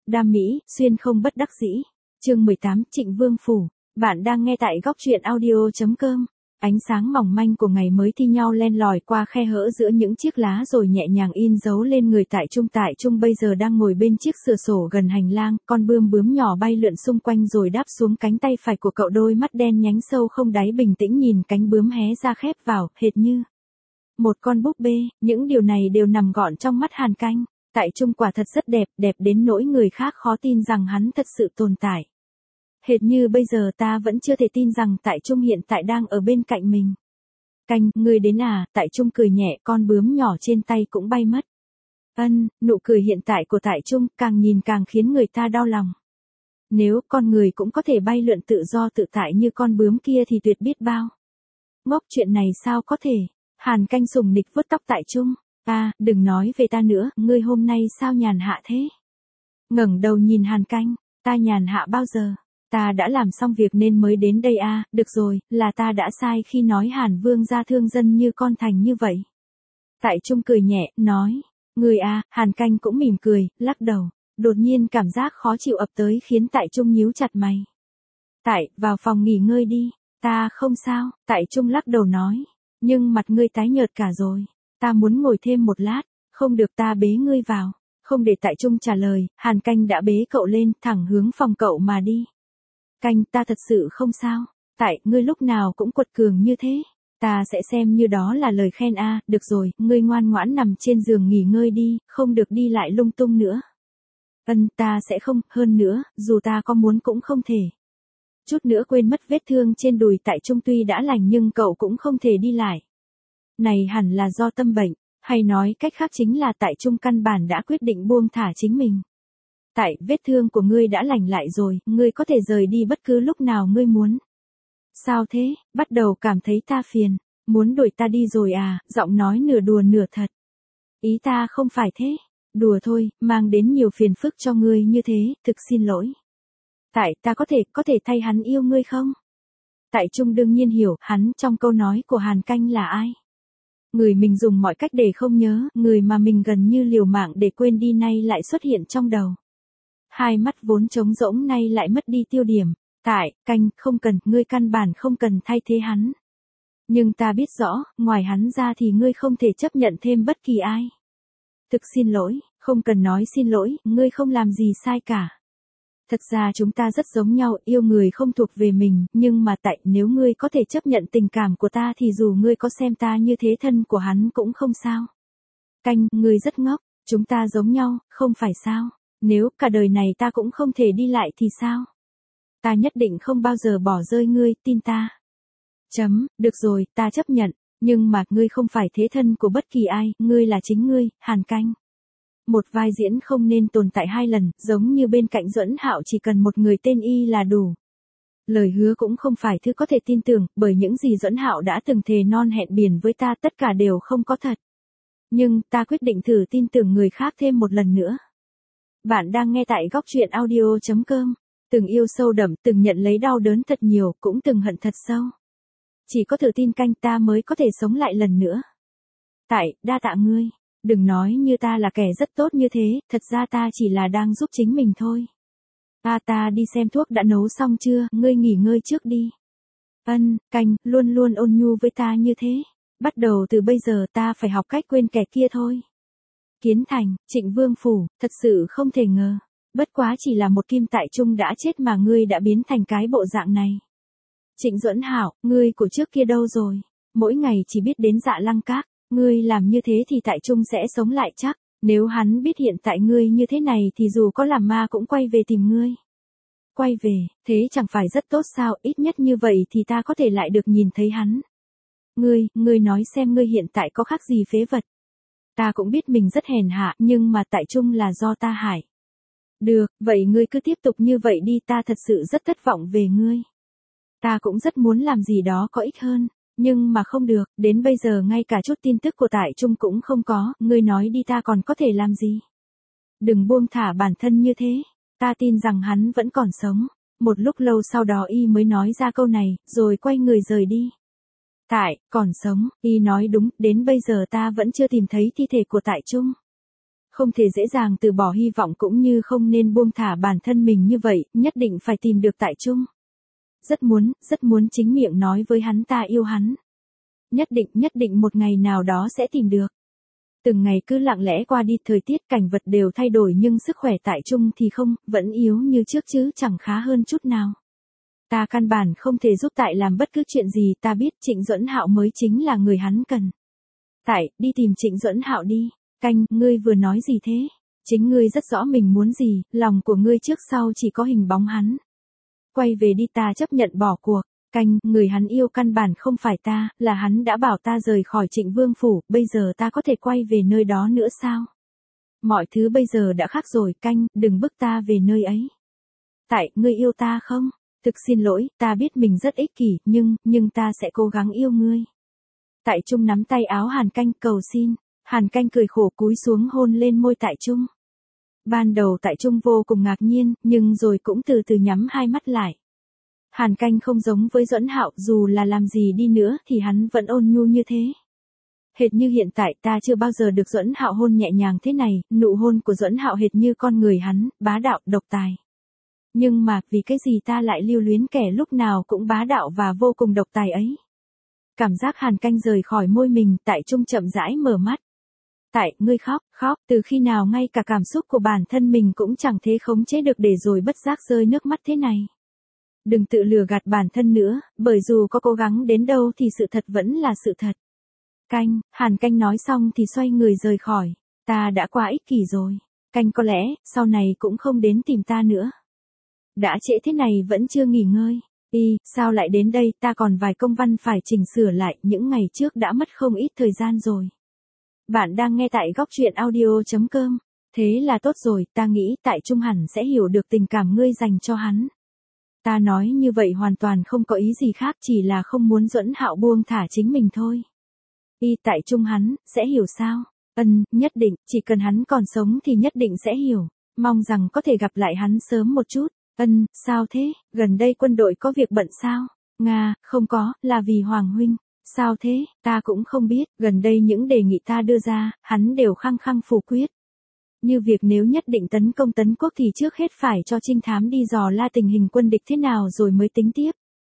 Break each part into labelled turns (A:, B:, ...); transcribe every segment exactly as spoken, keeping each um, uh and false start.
A: Đam Mỹ, xuyên không bất đắc dĩ. Chương mười tám, Trịnh Vương phủ. Bạn đang nghe tại góc truyện audio chấm com. Ánh sáng mỏng manh của ngày mới thi nhau len lỏi qua khe hở giữa những chiếc lá rồi nhẹ nhàng in dấu lên người Tại Trung. Tại Trung bây giờ đang ngồi bên chiếc cửa sổ gần hành lang, con bươm bướm nhỏ bay lượn xung quanh rồi đáp xuống cánh tay phải của cậu, đôi mắt đen nhánh sâu không đáy bình tĩnh nhìn cánh bướm hé ra khép vào, hệt như một con búp bê. Những điều này đều nằm gọn trong mắt Hàn Canh. Tại Trung quả thật rất đẹp, đẹp đến nỗi người khác khó tin rằng hắn thật sự tồn tại. Hệt như bây giờ ta vẫn chưa thể tin rằng Tại Trung hiện tại đang ở bên cạnh mình. Canh, ngươi đến à? Tại Trung cười nhẹ, con bướm nhỏ trên tay cũng bay mất. Ân, nụ cười hiện tại của Tại Trung càng nhìn càng khiến người ta đau lòng. Nếu con người cũng có thể bay lượn tự do tự tại như con bướm kia thì tuyệt biết bao. Ngốc, chuyện này sao có thể? Hàn Canh sùng nịch vuốt tóc Tại Trung. À, đừng nói về ta nữa, ngươi hôm nay sao nhàn hạ thế? Ngẩng đầu nhìn Hàn Canh, ta nhàn hạ bao giờ? Ta đã làm xong việc nên mới đến đây à, được rồi, là ta đã sai khi nói Hàn Vương gia thương dân như con thành như vậy. Tại Trung cười nhẹ, nói, người à, Hàn Canh cũng mỉm cười, lắc đầu, đột nhiên cảm giác khó chịu ập tới khiến Tại Trung nhíu chặt mày. Tại, vào phòng nghỉ ngơi đi, ta không sao, Tại Trung lắc đầu nói, nhưng mặt ngươi tái nhợt cả rồi, ta muốn ngồi thêm một lát, không được ta bế ngươi vào. Không để Tại Trung trả lời, Hàn Canh đã bế cậu lên, thẳng hướng phòng cậu mà đi. Canh, ta thật sự không sao. Tại, ngươi lúc nào cũng quật cường như thế. Ta sẽ xem như đó là lời khen a. À, được rồi, ngươi ngoan ngoãn nằm trên giường nghỉ ngơi đi, không được đi lại lung tung nữa. Ân, ta sẽ không, hơn nữa, dù ta có muốn cũng không thể. Chút nữa quên mất vết thương trên đùi Tại Trung tuy đã lành nhưng cậu cũng không thể đi lại. Này hẳn là do tâm bệnh, hay nói cách khác chính là Tại Trung căn bản đã quyết định buông thả chính mình. Tại, vết thương của ngươi đã lành lại rồi, ngươi có thể rời đi bất cứ lúc nào ngươi muốn. Sao thế, bắt đầu cảm thấy ta phiền, muốn đuổi ta đi rồi à, giọng nói nửa đùa nửa thật. Ý ta không phải thế, đùa thôi, mang đến nhiều phiền phức cho ngươi như thế, thực xin lỗi. Tại, ta có thể, có thể thay hắn yêu ngươi không? Tại Trung đương nhiên hiểu, hắn trong câu nói của Hàn Canh là ai? Người mình dùng mọi cách để không nhớ, người mà mình gần như liều mạng để quên đi nay lại xuất hiện trong đầu. Hai mắt vốn trống rỗng nay lại mất đi tiêu điểm. Tại, Canh, không cần, ngươi căn bản không cần thay thế hắn. Nhưng ta biết rõ, ngoài hắn ra thì ngươi không thể chấp nhận thêm bất kỳ ai. Thực xin lỗi, không cần nói xin lỗi, ngươi không làm gì sai cả. Thật ra chúng ta rất giống nhau, yêu người không thuộc về mình, nhưng mà Tại, nếu ngươi có thể chấp nhận tình cảm của ta thì dù ngươi có xem ta như thế thân của hắn cũng không sao. Canh, ngươi rất ngốc, chúng ta giống nhau, không phải sao? Nếu cả đời này ta cũng không thể đi lại thì sao? Ta nhất định không bao giờ bỏ rơi ngươi, tin ta. Chấm, được rồi, ta chấp nhận, nhưng mà ngươi không phải thế thân của bất kỳ ai, ngươi là chính ngươi, Hàn Canh. Một vai diễn không nên tồn tại hai lần, giống như bên cạnh Duẫn Hạo chỉ cần một người tên y là đủ. Lời hứa cũng không phải thứ có thể tin tưởng, bởi những gì Duẫn Hạo đã từng thề non hẹn biển với ta tất cả đều không có thật. Nhưng, ta quyết định thử tin tưởng người khác thêm một lần nữa. Bạn đang nghe tại góc truyện audio chấm com. Từng yêu sâu đậm, từng nhận lấy đau đớn thật nhiều, cũng từng hận thật sâu. Chỉ có thử tin Canh ta mới có thể sống lại lần nữa. Tại, đa tạ ngươi. Đừng nói như ta là kẻ rất tốt như thế, thật ra ta chỉ là đang giúp chính mình thôi. À, ta đi xem thuốc đã nấu xong chưa, ngươi nghỉ ngơi trước đi. Ân, Canh, luôn luôn ôn nhu với ta như thế. Bắt đầu từ bây giờ ta phải học cách quên kẻ kia thôi. Kiến Thành, Trịnh Vương phủ, thật sự không thể ngờ. Bất quá chỉ là một Kim Tại Trung đã chết mà ngươi đã biến thành cái bộ dạng này. Trịnh Duẫn Hạo, ngươi của trước kia đâu rồi? Mỗi ngày chỉ biết đến Dạ Lăng Các, ngươi làm như thế thì Tại Trung sẽ sống lại chắc. Nếu hắn biết hiện tại ngươi như thế này thì dù có làm ma cũng quay về tìm ngươi. Quay về, thế chẳng phải rất tốt sao, ít nhất như vậy thì ta có thể lại được nhìn thấy hắn. Ngươi, ngươi nói xem ngươi hiện tại có khác gì phế vật. Ta cũng biết mình rất hèn hạ, nhưng mà Tại Trung là do ta hại. Được, vậy ngươi cứ tiếp tục như vậy đi, ta thật sự rất thất vọng về ngươi. Ta cũng rất muốn làm gì đó có ích hơn, nhưng mà không được, đến bây giờ ngay cả chút tin tức của Tại Trung cũng không có, ngươi nói đi ta còn có thể làm gì. Đừng buông thả bản thân như thế, ta tin rằng hắn vẫn còn sống. Một lúc lâu sau đó y mới nói ra câu này, rồi quay người rời đi. Tại, còn sống, y nói đúng, đến bây giờ ta vẫn chưa tìm thấy thi thể của Tại Trung. Không thể dễ dàng từ bỏ hy vọng cũng như không nên buông thả bản thân mình như vậy, nhất định phải tìm được Tại Trung. Rất muốn, rất muốn chính miệng nói với hắn ta yêu hắn. Nhất định, nhất định một ngày nào đó sẽ tìm được. Từng ngày cứ lặng lẽ qua đi, thời tiết cảnh vật đều thay đổi nhưng sức khỏe Tại Trung thì không, vẫn yếu như trước chứ chẳng khá hơn chút nào. Ta căn bản không thể giúp Tại làm bất cứ chuyện gì, ta biết Trịnh Duẫn Hạo mới chính là người hắn cần. Tại, đi tìm Trịnh Duẫn Hạo đi. Canh, ngươi vừa nói gì thế? Chính ngươi rất rõ mình muốn gì, lòng của ngươi trước sau chỉ có hình bóng hắn. Quay về đi, ta chấp nhận bỏ cuộc. Canh, người hắn yêu căn bản không phải ta, là hắn đã bảo ta rời khỏi Trịnh Vương phủ, bây giờ ta có thể quay về nơi đó nữa sao? Mọi thứ bây giờ đã khác rồi. Canh, đừng bức ta về nơi ấy. Tại, ngươi yêu ta không? Thực xin lỗi, ta biết mình rất ích kỷ, nhưng, nhưng ta sẽ cố gắng yêu ngươi. Tại Trung nắm tay áo Hàn Canh cầu xin. Hàn Canh cười khổ cúi xuống hôn lên môi Tại Trung. Ban đầu Tại Trung vô cùng ngạc nhiên, nhưng rồi cũng từ từ nhắm hai mắt lại. Hàn Canh không giống với Duẫn Hạo, dù là làm gì đi nữa thì hắn vẫn ôn nhu như thế. Hệt như hiện tại, ta chưa bao giờ được Duẫn Hạo hôn nhẹ nhàng thế này, nụ hôn của Duẫn Hạo hệt như con người hắn, bá đạo, độc tài. Nhưng mà, vì cái gì ta lại lưu luyến kẻ lúc nào cũng bá đạo và vô cùng độc tài ấy? Cảm giác Hàn Canh rời khỏi môi mình, Tại Trung chậm rãi mở mắt. Tại, ngươi khóc, khóc, từ khi nào ngay cả cảm xúc của bản thân mình cũng chẳng thể khống chế được để rồi bất giác rơi nước mắt thế này. Đừng tự lừa gạt bản thân nữa, bởi dù có cố gắng đến đâu thì sự thật vẫn là sự thật. Canh, Hàn Canh nói xong thì xoay người rời khỏi. Ta đã quá ích kỷ rồi. Canh có lẽ, sau này cũng không đến tìm ta nữa. Đã trễ thế này vẫn chưa nghỉ ngơi. Y, sao lại đến đây, ta còn vài công văn phải chỉnh sửa lại, những ngày trước đã mất không ít thời gian rồi. Bạn đang nghe tại góc truyện audio chấm com. Thế là tốt rồi, ta nghĩ Tại Trung hẳn sẽ hiểu được tình cảm ngươi dành cho hắn. Ta nói như vậy hoàn toàn không có ý gì khác, chỉ là không muốn Duẫn Hạo buông thả chính mình thôi. Y, Tại Trung hắn, sẽ hiểu sao? Ân, nhất định, chỉ cần hắn còn sống thì nhất định sẽ hiểu. Mong rằng có thể gặp lại hắn sớm một chút. Ân, sao thế, gần đây quân đội có việc bận sao? Nga, không có, là vì Hoàng huynh. Sao thế, ta cũng không biết, gần đây những đề nghị ta đưa ra, hắn đều khăng khăng phủ quyết. Như việc nếu nhất định tấn công Tấn Quốc thì trước hết phải cho trinh thám đi dò la tình hình quân địch thế nào rồi mới tính tiếp.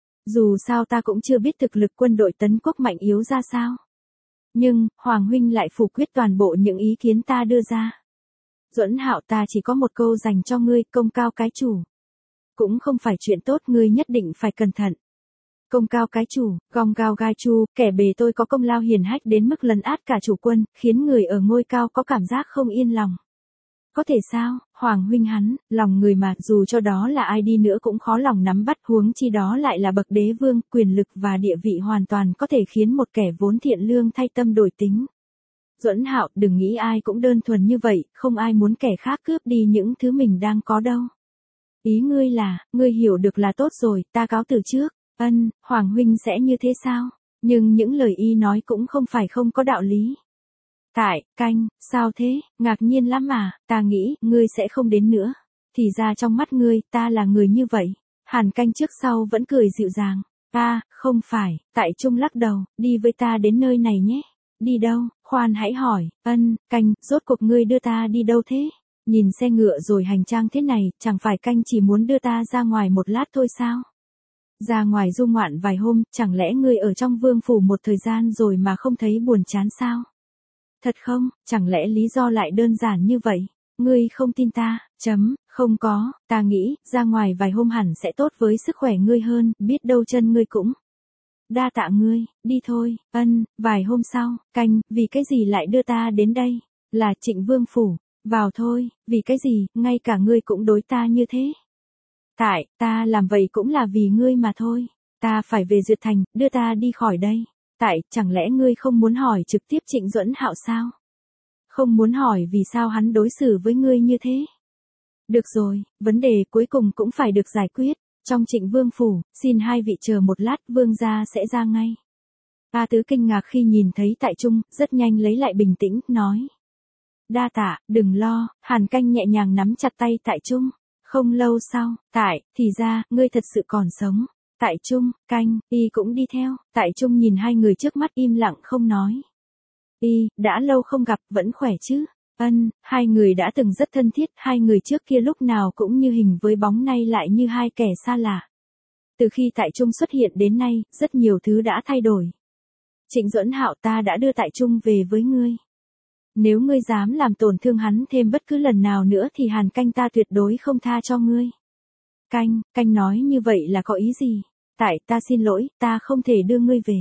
A: Dù sao ta cũng chưa biết thực lực quân đội Tấn Quốc mạnh yếu ra sao. Nhưng, Hoàng huynh lại phủ quyết toàn bộ những ý kiến ta đưa ra. Duẫn Hạo, ta chỉ có một câu dành cho ngươi, công cao cái chủ. Cũng không phải chuyện tốt, ngươi nhất định phải cẩn thận. Công cao cái chủ, gong gao gai chu, kẻ bề tôi có công lao hiển hách đến mức lấn át cả chủ quân, khiến người ở ngôi cao có cảm giác không yên lòng. Có thể sao, Hoàng huynh hắn, lòng người mà, dù cho đó là ai đi nữa cũng khó lòng nắm bắt, huống chi đó lại là bậc đế vương, quyền lực và địa vị hoàn toàn có thể khiến một kẻ vốn thiện lương thay tâm đổi tính. Duẫn Hạo, đừng nghĩ ai cũng đơn thuần như vậy, không ai muốn kẻ khác cướp đi những thứ mình đang có đâu. Ý ngươi là, ngươi hiểu được là tốt rồi, ta cáo từ trước. Ân, Hoàng huynh sẽ như thế sao? Nhưng những lời y nói cũng không phải không có đạo lý. Tại, Canh, sao thế, ngạc nhiên lắm à, ta nghĩ, ngươi sẽ không đến nữa. Thì ra trong mắt ngươi, ta là người như vậy. Hàn Canh trước sau vẫn cười dịu dàng. Ta, không phải, Tại Trung lắc đầu, đi với ta đến nơi này nhé. Đi đâu, khoan hãy hỏi, Ân, Canh, rốt cuộc ngươi đưa ta đi đâu thế? Nhìn xe ngựa rồi hành trang thế này, chẳng phải Canh chỉ muốn đưa ta ra ngoài một lát thôi sao? Ra ngoài du ngoạn vài hôm, chẳng lẽ ngươi ở trong vương phủ một thời gian rồi mà không thấy buồn chán sao? Thật không, chẳng lẽ lý do lại đơn giản như vậy? Ngươi không tin ta, chấm, không có, ta nghĩ, ra ngoài vài hôm hẳn sẽ tốt với sức khỏe ngươi hơn, biết đâu chân ngươi cũng. Đa tạ ngươi, đi thôi. Ân, vài hôm sau, Canh, vì cái gì lại đưa ta đến đây? Là Trịnh Vương phủ, vào thôi, vì cái gì, ngay cả ngươi cũng đối ta như thế? Tại, ta làm vậy cũng là vì ngươi mà thôi. Ta phải về Duyệt Thành, đưa ta đi khỏi đây. Tại, chẳng lẽ ngươi không muốn hỏi trực tiếp Trịnh Duẫn Hạo sao? Không muốn hỏi vì sao hắn đối xử với ngươi như thế? Được rồi, vấn đề cuối cùng cũng phải được giải quyết. Trong Trịnh Vương phủ, xin hai vị chờ một lát, vương gia sẽ ra ngay. A Tứ kinh ngạc khi nhìn thấy Tại Trung, rất nhanh lấy lại bình tĩnh, nói. Đa tạ, đừng lo, Hàn Canh nhẹ nhàng nắm chặt tay Tại Trung. Không lâu sau, Tại, thì ra, ngươi thật sự còn sống. Tại Trung, Canh, y cũng đi theo. Tại Trung nhìn hai người trước mắt im lặng không nói. Y, đã lâu không gặp, vẫn khỏe chứ? Ân, hai người đã từng rất thân thiết, hai người trước kia lúc nào cũng như hình với bóng, nay lại như hai kẻ xa lạ. Từ khi Tại Trung xuất hiện đến nay, rất nhiều thứ đã thay đổi. Trịnh Duẫn Hạo, ta đã đưa Tại Trung về với ngươi. Nếu ngươi dám làm tổn thương hắn thêm bất cứ lần nào nữa thì Hàn Canh ta tuyệt đối không tha cho ngươi. Canh, Canh nói như vậy là có ý gì? Tại, ta xin lỗi, ta không thể đưa ngươi về.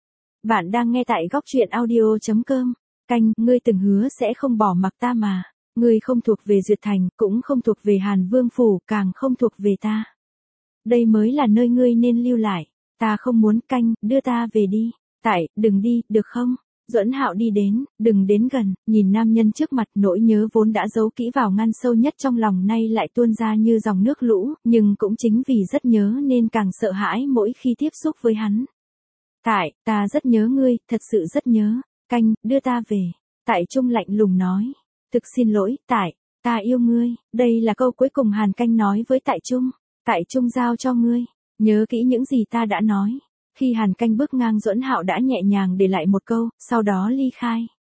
A: Bạn đang nghe tại góc truyện audio chấm com. Canh, ngươi từng hứa sẽ không bỏ mặc ta mà. Ngươi không thuộc về Duyệt Thành, cũng không thuộc về Hàn Vương Phủ, càng không thuộc về ta. Đây mới là nơi ngươi nên lưu lại. Ta không muốn. Canh, đưa ta về đi. Tại, đừng đi, được không? Duẫn Hạo đi đến, đừng đến gần, nhìn nam nhân trước mặt, nỗi nhớ vốn đã giấu kỹ vào ngăn sâu nhất trong lòng nay lại tuôn ra như dòng nước lũ, nhưng cũng chính vì rất nhớ nên càng sợ hãi mỗi khi tiếp xúc với hắn. Tại, ta rất nhớ ngươi, thật sự rất nhớ. Canh, đưa ta về. Tại Trung lạnh lùng nói. Thực xin lỗi, Tại, ta yêu ngươi. Đây là câu cuối cùng Hàn Canh nói với Tại Trung. Tại Trung giao cho ngươi. Nhớ kỹ những gì ta đã nói. Khi Hàn Canh bước ngang, Duẫn Hạo đã nhẹ nhàng để lại một câu, sau đó ly khai.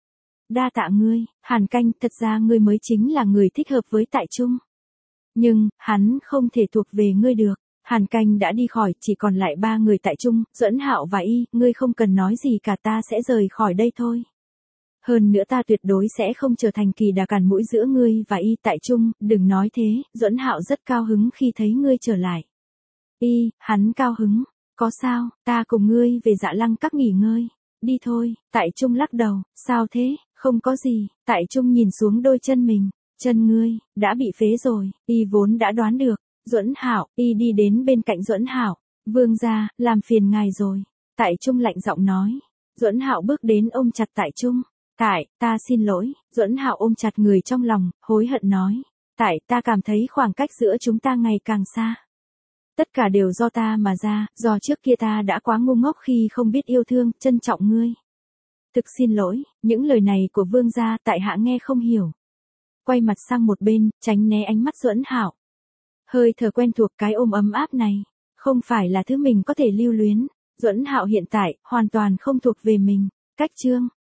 A: Đa tạ ngươi, Hàn Canh, thật ra ngươi mới chính là người thích hợp với Tại Trung. Nhưng, hắn không thể thuộc về ngươi được. Hàn Canh đã đi khỏi, chỉ còn lại ba người Tại Trung, Duẫn Hạo và Y, ngươi không cần nói gì cả, ta sẽ rời khỏi đây thôi. Hơn nữa ta tuyệt đối sẽ không trở thành kỳ đà cản mũi giữa ngươi và Y. Tại Trung, đừng nói thế, Duẫn Hạo rất cao hứng khi thấy ngươi trở lại. Y, hắn cao hứng. Có sao, ta cùng ngươi về Dạ Lăng Các nghỉ ngơi. Đi thôi. Tại Trung lắc đầu, sao thế, không có gì. Tại Trung nhìn xuống đôi chân mình, chân ngươi, đã bị phế rồi. Y vốn đã đoán được. Duẫn Hạo, Y đi đến bên cạnh Duẫn Hạo. Vương gia, làm phiền ngài rồi. Tại Trung lạnh giọng nói. Duẫn Hạo bước đến ôm chặt Tại Trung. Tại, ta xin lỗi. Duẫn Hạo ôm chặt người trong lòng, hối hận nói. Tại, ta cảm thấy khoảng cách giữa chúng ta ngày càng xa. Tất cả đều do ta mà ra, do trước kia ta đã quá ngu ngốc khi không biết yêu thương, trân trọng ngươi. Thực xin lỗi, những lời này của vương gia tại hạ nghe không hiểu. Quay mặt sang một bên, tránh né ánh mắt Duẫn Hạo. Hơi thở quen thuộc, cái ôm ấm áp này, không phải là thứ mình có thể lưu luyến. Duẫn Hạo hiện tại, hoàn toàn không thuộc về mình. Cách chương